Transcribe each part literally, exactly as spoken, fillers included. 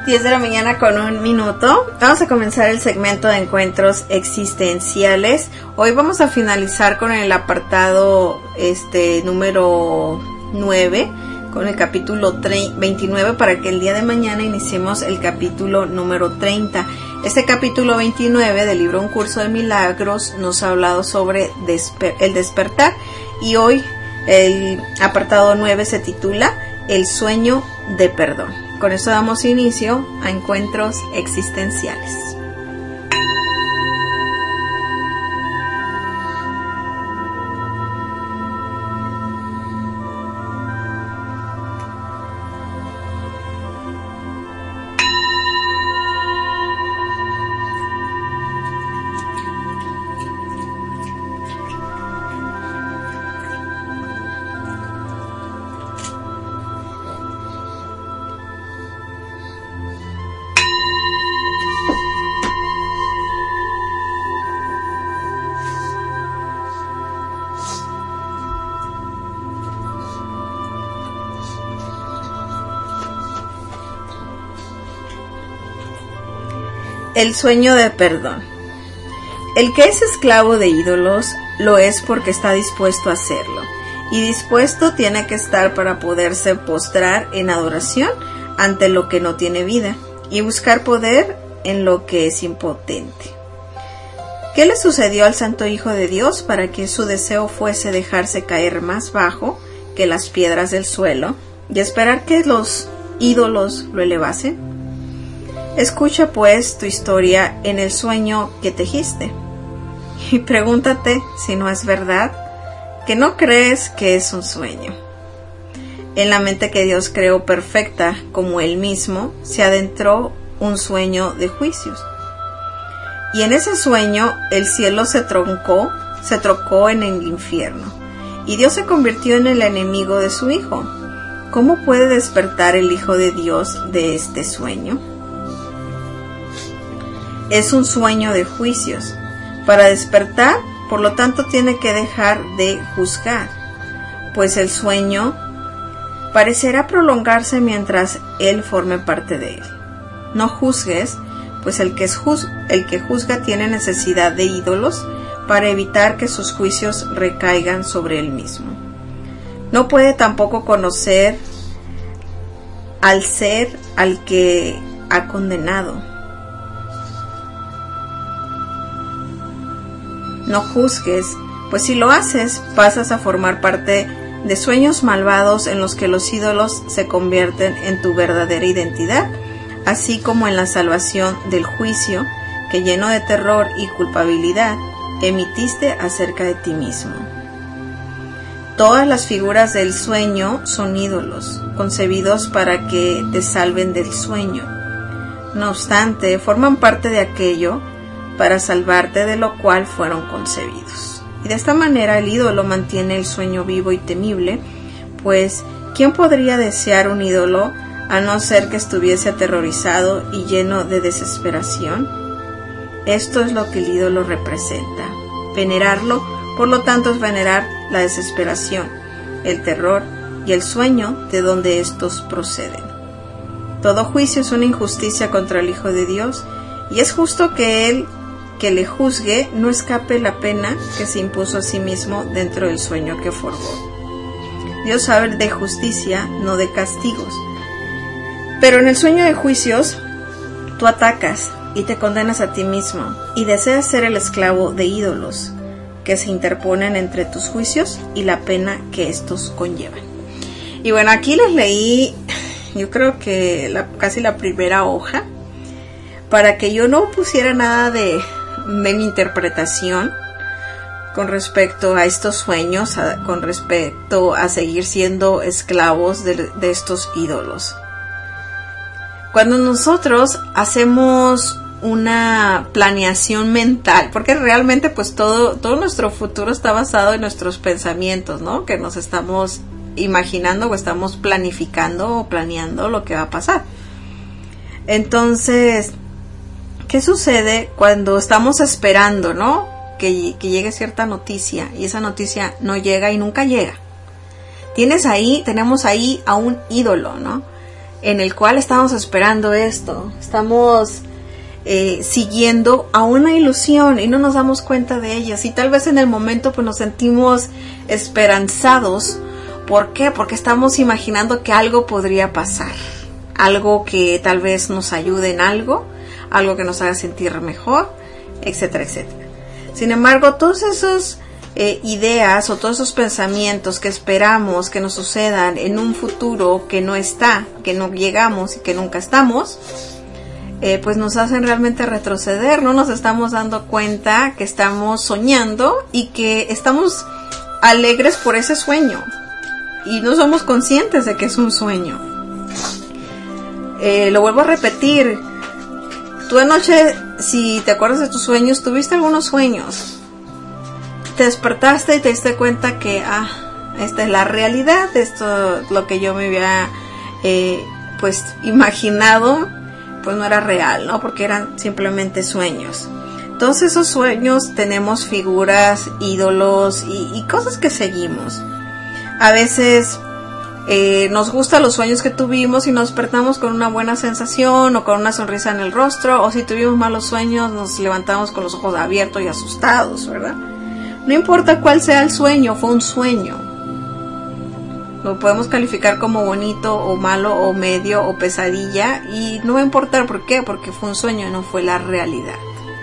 diez de la mañana con un minuto. Vamos a comenzar el segmento de encuentros existenciales. Hoy vamos a finalizar con el apartado este número nueve, con el capítulo veintinueve, para que el día de mañana iniciemos el capítulo número treinta. Este capítulo veintinueve del libro Un Curso de Milagros nos ha hablado sobre desper- el despertar, y hoy el apartado nueve se titula El sueño de perdón. Con esto damos inicio a encuentros existenciales. El sueño de perdón. El que es esclavo de ídolos lo es porque está dispuesto a hacerlo, y dispuesto tiene que estar para poderse postrar en adoración ante lo que no tiene vida y buscar poder en lo que es impotente. ¿Qué le sucedió al Santo Hijo de Dios para que su deseo fuese dejarse caer más bajo que las piedras del suelo y esperar que los ídolos lo elevasen? Escucha pues tu historia en el sueño que tejiste y pregúntate si no es verdad que no crees que es un sueño. En la mente que Dios creó perfecta como Él mismo se adentró un sueño de juicios, y en ese sueño el cielo se troncó, se trocó en el infierno, y Dios se convirtió en el enemigo de su Hijo. ¿Cómo puede despertar el Hijo de Dios de este sueño? Es un sueño de juicios. Para despertar, por lo tanto, tiene que dejar de juzgar, pues el sueño parecerá prolongarse mientras él forme parte de él. No juzgues, pues el que, es juz- el que juzga tiene necesidad de ídolos para evitar que sus juicios recaigan sobre él mismo. No puede tampoco conocer al ser al que ha condenado. No juzgues, pues si lo haces, pasas a formar parte de sueños malvados en los que los ídolos se convierten en tu verdadera identidad, así como en la salvación del juicio que, lleno de terror y culpabilidad, emitiste acerca de ti mismo. Todas las figuras del sueño son ídolos, concebidos para que te salven del sueño. No obstante, forman parte de aquello para salvarte de lo cual fueron concebidos. Y de esta manera el ídolo mantiene el sueño vivo y temible, pues ¿quién podría desear un ídolo a no ser que estuviese aterrorizado y lleno de desesperación? Esto es lo que el ídolo representa. Venerarlo, por lo tanto, es venerar la desesperación, el terror y el sueño de donde estos proceden. Todo juicio es una injusticia contra el Hijo de Dios, y es justo que él que le juzgue no escape la pena que se impuso a sí mismo dentro del sueño que forjó. Dios sabe de justicia, no de castigos. Pero en el sueño de juicios, tú atacas y te condenas a ti mismo, y deseas ser el esclavo de ídolos que se interponen entre tus juicios y la pena que estos conllevan. Y bueno, aquí les leí, yo creo que la, casi la primera hoja, para que yo no pusiera nada de de mi interpretación con respecto a estos sueños, a, con respecto a seguir siendo esclavos de, de estos ídolos. Cuando nosotros hacemos una planeación mental, porque realmente pues todo, todo nuestro futuro está basado en nuestros pensamientos, ¿no? Que nos estamos imaginando o estamos planificando o planeando lo que va a pasar. Entonces, ¿qué sucede cuando estamos esperando, ¿no? Que, que llegue cierta noticia y esa noticia no llega y nunca llega. Tienes ahí, tenemos ahí a un ídolo, ¿no? en el cual estamos esperando esto, estamos eh, siguiendo a una ilusión y no nos damos cuenta de ellas, y tal vez en el momento pues nos sentimos esperanzados. ¿Por qué? Porque estamos imaginando que algo podría pasar, algo que tal vez nos ayude en algo, algo que nos haga sentir mejor, etcétera, etcétera. Sin embargo, todos esos eh, ideas o todos esos pensamientos que esperamos que nos sucedan en un futuro que no está, que no llegamos y que nunca estamos, eh, pues nos hacen realmente retroceder. No nos estamos dando cuenta que estamos soñando y que estamos alegres por ese sueño y no somos conscientes de que es un sueño. Eh, lo vuelvo a repetir. Tú anoche, si te acuerdas de tus sueños, tuviste algunos sueños. Te despertaste y te diste cuenta que, ah, esta es la realidad, esto es lo que yo me había, eh, pues, imaginado, pues no era real, ¿no? Porque eran simplemente sueños. Todos esos sueños tenemos figuras, ídolos y, y cosas que seguimos. A veces Eh, nos gustan los sueños que tuvimos y nos despertamos con una buena sensación o con una sonrisa en el rostro, o si tuvimos malos sueños nos levantamos con los ojos abiertos y asustados, ¿verdad? No importa cuál sea el sueño, fue un sueño. Lo podemos calificar como bonito o malo o medio o pesadilla y no va a importar. ¿Por qué? Porque fue un sueño y no fue la realidad.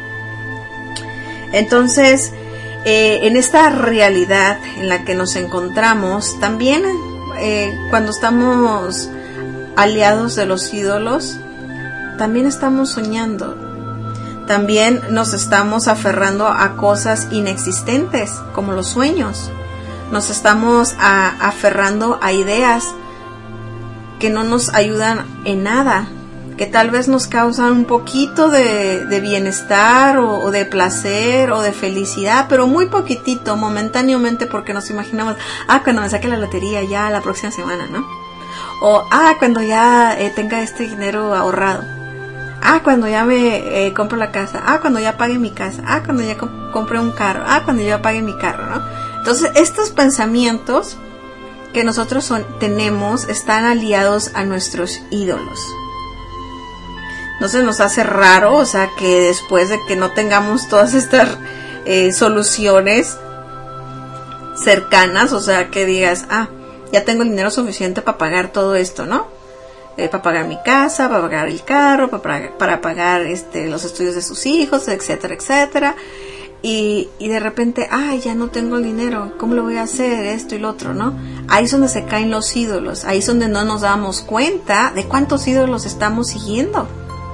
Entonces, eh, en esta realidad en la que nos encontramos, también Eh, cuando estamos aliados de los ídolos, también estamos soñando, también nos estamos aferrando a cosas inexistentes como los sueños, nos estamos a, aferrando a ideas que no nos ayudan en nada, que tal vez nos causan un poquito de, de bienestar o, o de placer o de felicidad, pero muy poquitito, momentáneamente, porque nos imaginamos, ah, cuando me saque la lotería ya la próxima semana, ¿no? O, ah, cuando ya eh, tenga este dinero ahorrado, ah, cuando ya me eh, compro la casa, ah, cuando ya pague mi casa, ah, cuando ya comp- compre un carro, ah, cuando ya pague mi carro, ¿no? Entonces, estos pensamientos que nosotros son, tenemos están aliados a nuestros ídolos. No se nos hace raro, o sea, que después de que no tengamos todas estas eh, soluciones cercanas, o sea, que digas, ah, ya tengo el dinero suficiente para pagar todo esto, ¿no? Eh, para pagar mi casa, para pagar el carro, para pagar, para pagar este, los estudios de sus hijos, etcétera, etcétera. Y, y de repente, ah, ya no tengo el dinero, ¿cómo lo voy a hacer? Esto y lo otro, ¿no? Ahí es donde se caen los ídolos, ahí es donde no nos damos cuenta de cuántos ídolos estamos siguiendo.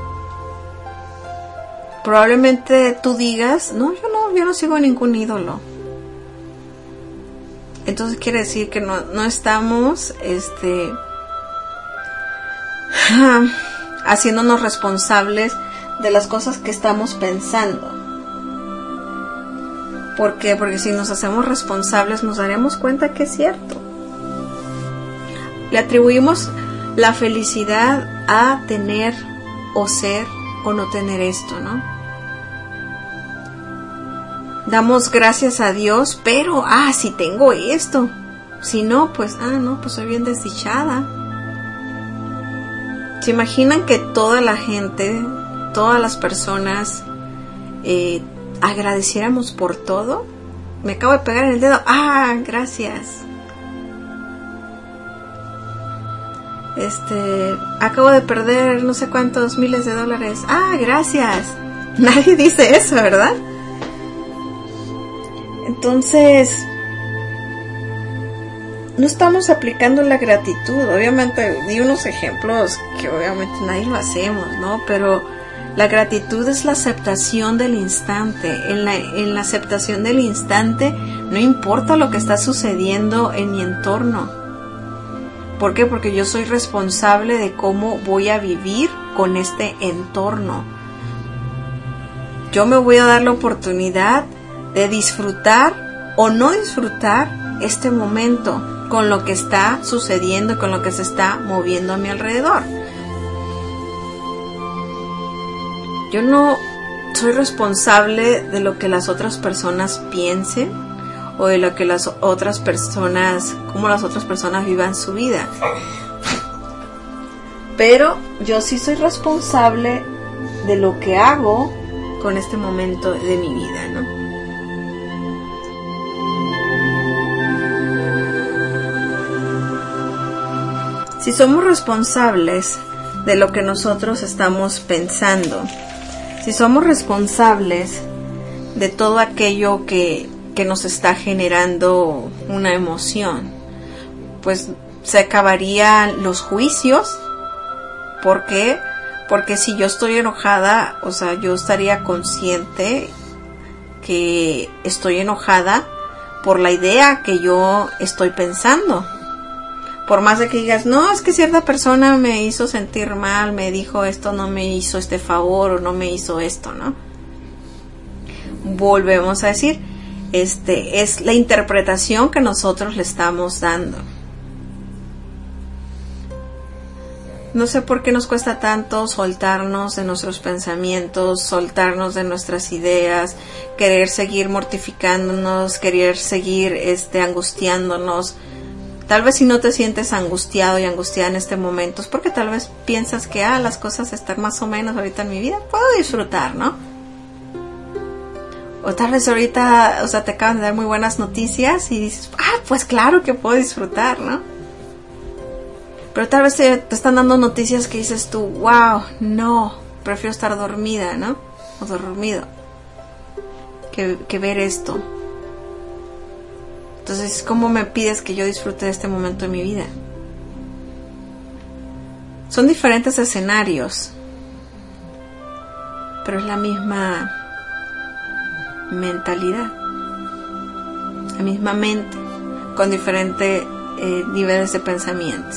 Probablemente tú digas, no, yo no, yo no sigo ningún ídolo. Entonces quiere decir que no, no estamos, este, haciéndonos responsables de las cosas que estamos pensando. ¿Por qué? Porque si nos hacemos responsables nos daremos cuenta que es cierto. Le atribuimos la felicidad a tener o ser o no tener esto, ¿no? Damos gracias a Dios, pero, ah, si tengo esto. Si no, pues, ah, no, pues soy bien desdichada. ¿Se imaginan que toda la gente, todas las personas, eh, agradeciéramos por todo? Me acabo de pegar en el dedo, ah, gracias. Este, acabo de perder no sé cuántos miles de dólares. Ah, gracias. Nadie dice eso, ¿verdad? Entonces, no estamos aplicando la gratitud. Obviamente, di unos ejemplos que obviamente nadie lo hacemos, ¿no? Pero la gratitud es la aceptación del instante. En la, en la aceptación del instante, no importa lo que está sucediendo en mi entorno. ¿Por qué? Porque yo soy responsable de cómo voy a vivir con este entorno. Yo me voy a dar la oportunidad de disfrutar o no disfrutar este momento con lo que está sucediendo, con lo que se está moviendo a mi alrededor. Yo no soy responsable de lo que las otras personas piensen o de lo que las otras personas, cómo las otras personas vivan su vida. Pero yo sí soy responsable de lo que hago con este momento de mi vida, ¿no? Si somos responsables de lo que nosotros estamos pensando, si somos responsables de todo aquello que, que nos está generando una emoción, pues se acabarían los juicios. ¿Por qué? Porque si yo estoy enojada, o sea, yo estaría consciente que estoy enojada por la idea que yo estoy pensando. Por más de que digas, no, es que cierta persona me hizo sentir mal, me dijo esto, no me hizo este favor o no me hizo esto, ¿no? Volvemos a decir, este es la interpretación que nosotros le estamos dando. No sé por qué nos cuesta tanto soltarnos de nuestros pensamientos, soltarnos de nuestras ideas, querer seguir mortificándonos, querer seguir este, angustiándonos. Tal vez si no te sientes angustiado y angustiada en este momento, es porque tal vez piensas que ah, las cosas están más o menos ahorita en mi vida, puedo disfrutar, ¿no? O tal vez ahorita, o sea, te acaban de dar muy buenas noticias y dices, ah, pues claro que puedo disfrutar, ¿no? Pero tal vez te, te están dando noticias que dices tú, wow, no, prefiero estar dormida, ¿no? O dormido, que, que ver esto. Entonces, ¿cómo me pides que yo disfrute de este momento de mi vida? Son diferentes escenarios, pero es la misma mentalidad, la misma mente, con diferentes eh, niveles de pensamientos.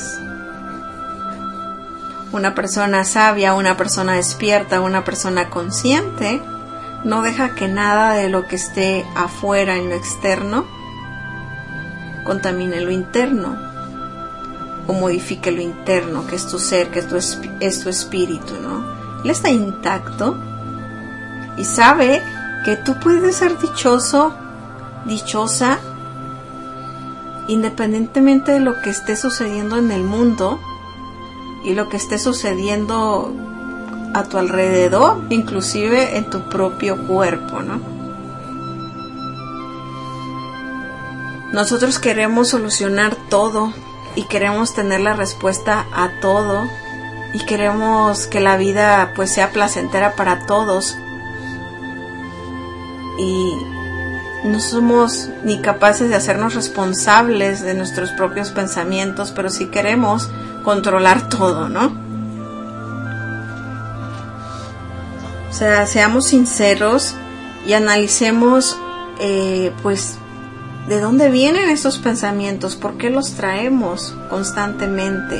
Una persona sabia, una persona despierta, una persona consciente, no deja que nada de lo que esté afuera en lo externo contamine lo interno o modifique lo interno, que es tu ser, que es tu, esp- es tu espíritu, ¿no? Él está intacto y sabe que tú puedes ser dichoso, dichosa, independientemente de lo que esté sucediendo en el mundo y lo que esté sucediendo a tu alrededor, inclusive en tu propio cuerpo, ¿no? Nosotros queremos solucionar todo y queremos tener la respuesta a todo y queremos que la vida pues sea placentera para todos y no somos ni capaces de hacernos responsables de nuestros propios pensamientos, pero sí queremos controlar todo, ¿no? O sea, seamos sinceros y analicemos eh, pues ¿de dónde vienen estos pensamientos? ¿Por qué los traemos constantemente?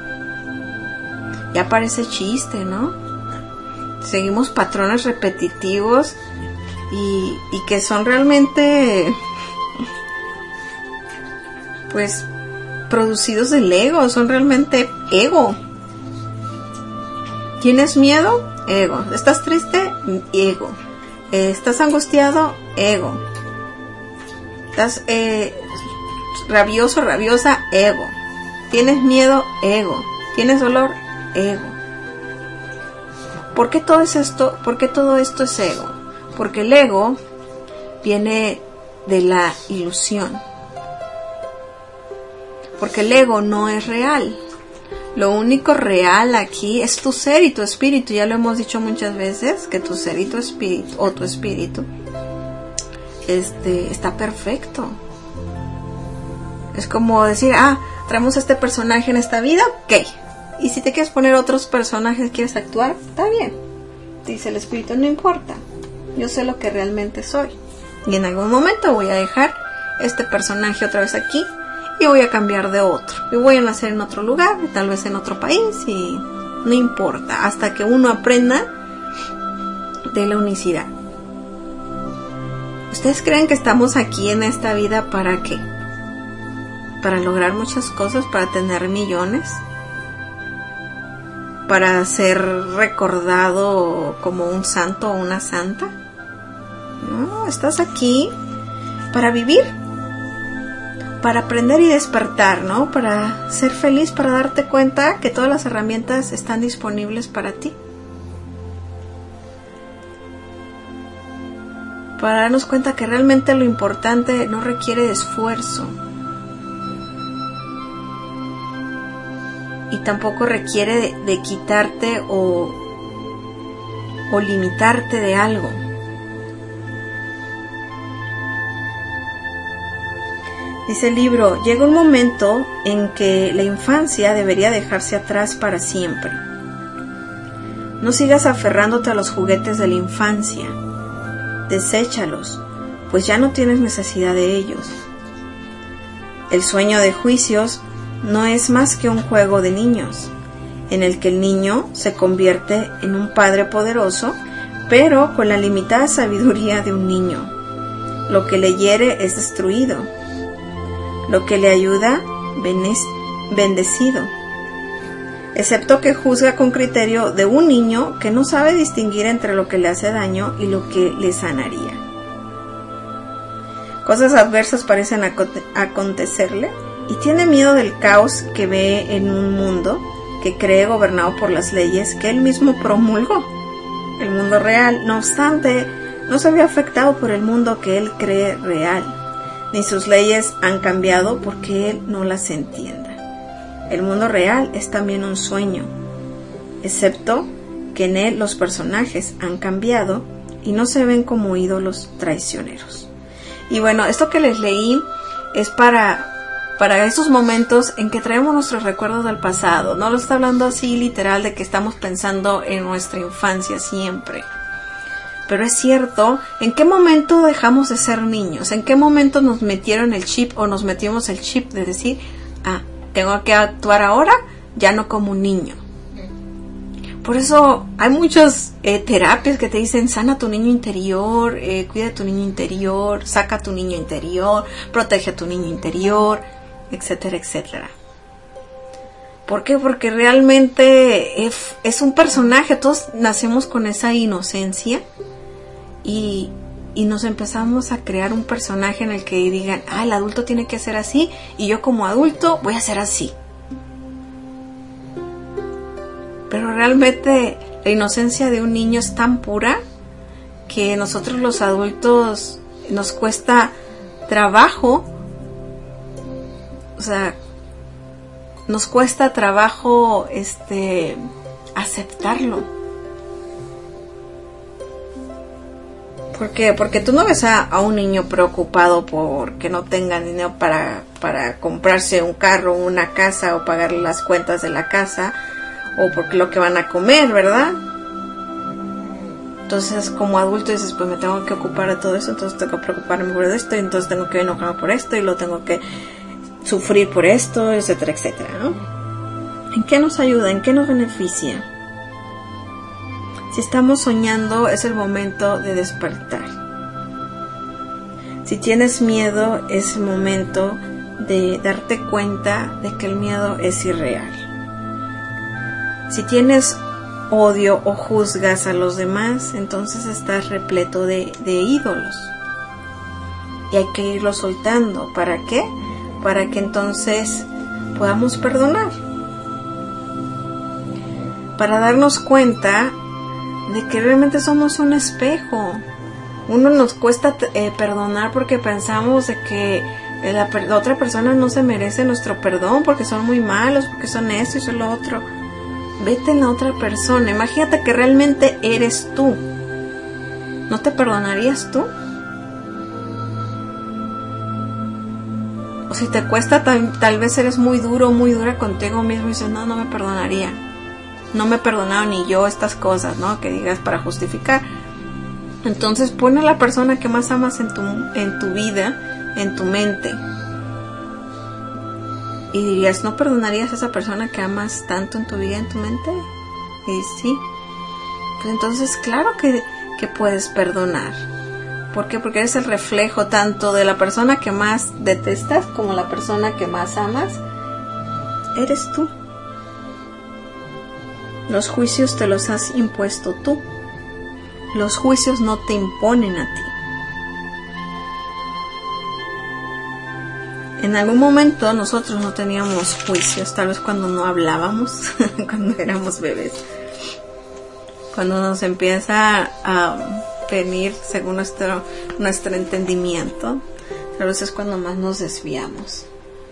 Ya parece chiste, ¿no? Seguimos patrones repetitivos y, y que son realmente, pues, producidos del ego, son realmente ego. ¿Tienes miedo? Ego. ¿Estás triste? Ego. ¿Estás angustiado? Ego. Estás eh, rabioso, rabiosa, ego. Tienes miedo, ego. Tienes dolor, ego. ¿Por qué todo es esto? ¿Por qué todo esto es ego? Porque el ego viene de la ilusión. Porque el ego no es real. Lo único real aquí es tu ser y tu espíritu. Ya lo hemos dicho muchas veces, que tu ser y tu espíritu, o tu espíritu, Este, está perfecto. Es como decir, ah, traemos este personaje en esta vida, ok. Y si te quieres poner otros personajes, quieres actuar, está bien. Dice el espíritu, no importa. Yo sé lo que realmente soy. Y en algún momento voy a dejar este personaje otra vez aquí y voy a cambiar de otro. Y voy a nacer en otro lugar, tal vez en otro país, y no importa. Hasta que uno aprenda de la unicidad. ¿Ustedes creen que estamos aquí en esta vida para qué? ¿Para lograr muchas cosas? ¿Para tener millones? ¿Para ser recordado como un santo o una santa? No, estás aquí para vivir. para aprender y despertar, ¿no? Para ser feliz, para darte cuenta que todas las herramientas están disponibles para ti. Para darnos cuenta que realmente lo importante no requiere de esfuerzo. Y tampoco requiere de, de quitarte o, o limitarte de algo. Dice el libro, llega un momento en que la infancia debería dejarse atrás para siempre. No sigas aferrándote a los juguetes de la infancia. Deséchalos, pues ya no tienes necesidad de ellos. El sueño de juicios no es más que un juego de niños, en el que el niño se convierte en un padre poderoso, pero con la limitada sabiduría de un niño. Lo que le hiere es destruido. Lo que le ayuda, bendecido. Excepto que juzga con criterio de un niño que no sabe distinguir entre lo que le hace daño y lo que le sanaría. Cosas adversas parecen acontecerle y tiene miedo del caos que ve en un mundo que cree gobernado por las leyes que él mismo promulgó. El mundo real, no obstante, no se ve afectado por el mundo que él cree real, ni sus leyes han cambiado porque él no las entienda. El mundo real es también un sueño, excepto que en él los personajes han cambiado y no se ven como ídolos traicioneros. Y bueno, esto que les leí es para, para esos momentos en que traemos nuestros recuerdos del pasado. No lo está hablando así literal de que estamos pensando en nuestra infancia siempre. Pero es cierto, ¿en qué momento dejamos de ser niños? ¿En qué momento nos metieron el chip o nos metimos el chip de decir, ah, tengo que actuar ahora, ya no como un niño? Por eso hay muchas eh, terapias que te dicen, sana tu niño interior, eh, cuida a tu niño interior, saca a tu niño interior, protege a tu niño interior, etcétera, etcétera. ¿Por qué? Porque realmente es, es un personaje, todos nacemos con esa inocencia y, y nos empezamos a crear un personaje en el que digan, ah, el adulto tiene que ser así y yo como adulto voy a ser así. Pero realmente la inocencia de un niño es tan pura que nosotros los adultos nos cuesta trabajo, o sea, nos cuesta trabajo este aceptarlo. ¿Por qué? Porque tú no ves a, a un niño preocupado porque no tenga dinero para, para comprarse un carro, una casa o pagar las cuentas de la casa o porque lo que van a comer, ¿verdad? Entonces como adulto dices, pues me tengo que ocupar de todo eso, entonces tengo que preocuparme por esto y entonces tengo que enojarme por esto y lo tengo que sufrir por esto, etcétera, etcétera, ¿no? ¿En qué nos ayuda? ¿En qué nos beneficia? Si estamos soñando, es el momento de despertar. Si tienes miedo, es el momento de darte cuenta de que el miedo es irreal. Si tienes odio o juzgas a los demás, entonces estás repleto de, de ídolos. Y hay que irlos soltando. ¿Para qué? Para que entonces podamos perdonar. Para darnos cuenta de que realmente somos un espejo. Uno nos cuesta eh, perdonar porque pensamos de que la, la otra persona no se merece nuestro perdón porque son muy malos, porque son esto y son lo otro. Vete en la otra persona. Imagínate que realmente eres tú. ¿No te perdonarías tú? O si te cuesta, tal, tal vez eres muy duro, muy dura contigo mismo y dices, no, no me perdonaría. No me he perdonado ni yo estas cosas, ¿no? Que digas para justificar. Entonces pon a la persona que más amas en tu, en tu vida, en tu mente. Y dirías, ¿no perdonarías a esa persona que amas tanto en tu vida, en tu mente? Y sí. Pues entonces, claro que, que puedes perdonar. ¿Por qué? Porque eres el reflejo tanto de la persona que más detestas como la persona que más amas. Eres tú. Los juicios te los has impuesto tú. Los juicios no te imponen a ti. En algún momento nosotros no teníamos juicios, tal vez cuando no hablábamos, cuando éramos bebés. Cuando nos empieza a venir según nuestro, nuestro entendimiento, tal vez es cuando más nos desviamos.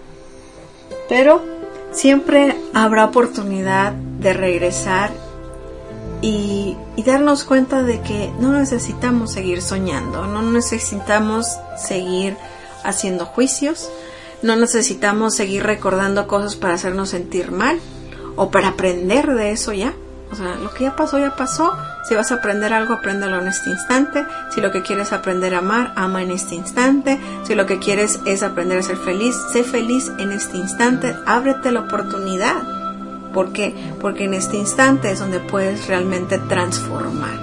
Pero siempre habrá oportunidad de regresar y, y darnos cuenta de que no necesitamos seguir soñando, no necesitamos seguir haciendo juicios, no necesitamos seguir recordando cosas para hacernos sentir mal o para aprender de eso ya. O sea, lo que ya pasó, ya pasó. Si vas a aprender algo, apréndelo en este instante. Si lo que quieres aprender a amar, ama en este instante. Si lo que quieres es aprender a ser feliz, sé feliz en este instante. Ábrete la oportunidad. ¿Por qué? Porque en este instante es donde puedes realmente transformar.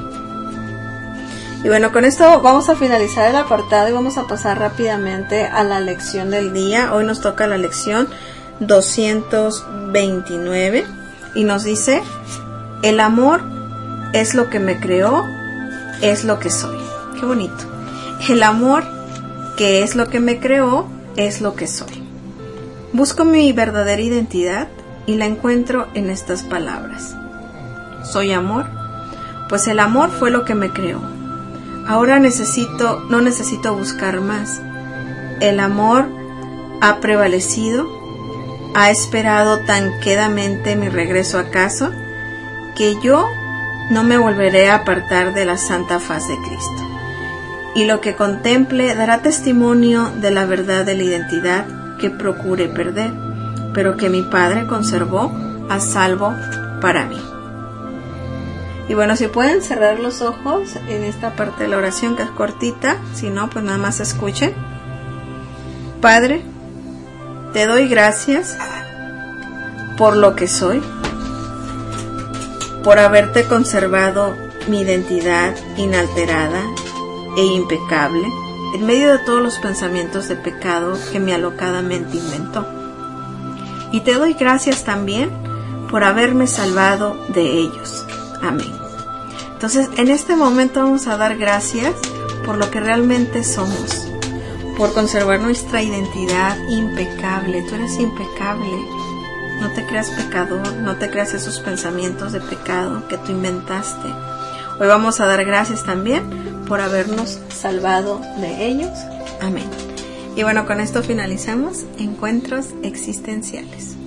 Y bueno, con esto vamos a finalizar el apartado y vamos a pasar rápidamente a la lección del día. Hoy nos toca la lección doscientos veintinueve y nos dice: el amor es lo que me creó, es lo que soy. Qué bonito. El amor, que es lo que me creó, es lo que soy. Busco mi verdadera identidad y la encuentro en estas palabras. Soy amor, pues el amor fue lo que me creó. Ahora necesito, no necesito buscar más. El amor ha prevalecido, ha esperado tan quedamente mi regreso a casa, que yo no me volveré a apartar de la santa faz de Cristo. Y lo que contemple dará testimonio de la verdad de la identidad que procure perder, pero que mi Padre conservó a salvo para mí. Y bueno, si pueden cerrar los ojos en esta parte de la oración que es cortita, si no, pues nada más escuchen. Padre, te doy gracias por lo que soy, por haberte conservado mi identidad inalterada e impecable en medio de todos los pensamientos de pecado que mi alocadamente inventó. Y te doy gracias también por haberme salvado de ellos. Amén. Entonces, en este momento vamos a dar gracias por lo que realmente somos, por conservar nuestra identidad impecable. Tú eres impecable. No te creas pecador, no te creas esos pensamientos de pecado que tú inventaste. Hoy vamos a dar gracias también por habernos salvado de ellos. Amén. Y bueno, con esto finalizamos Encuentros Existenciales.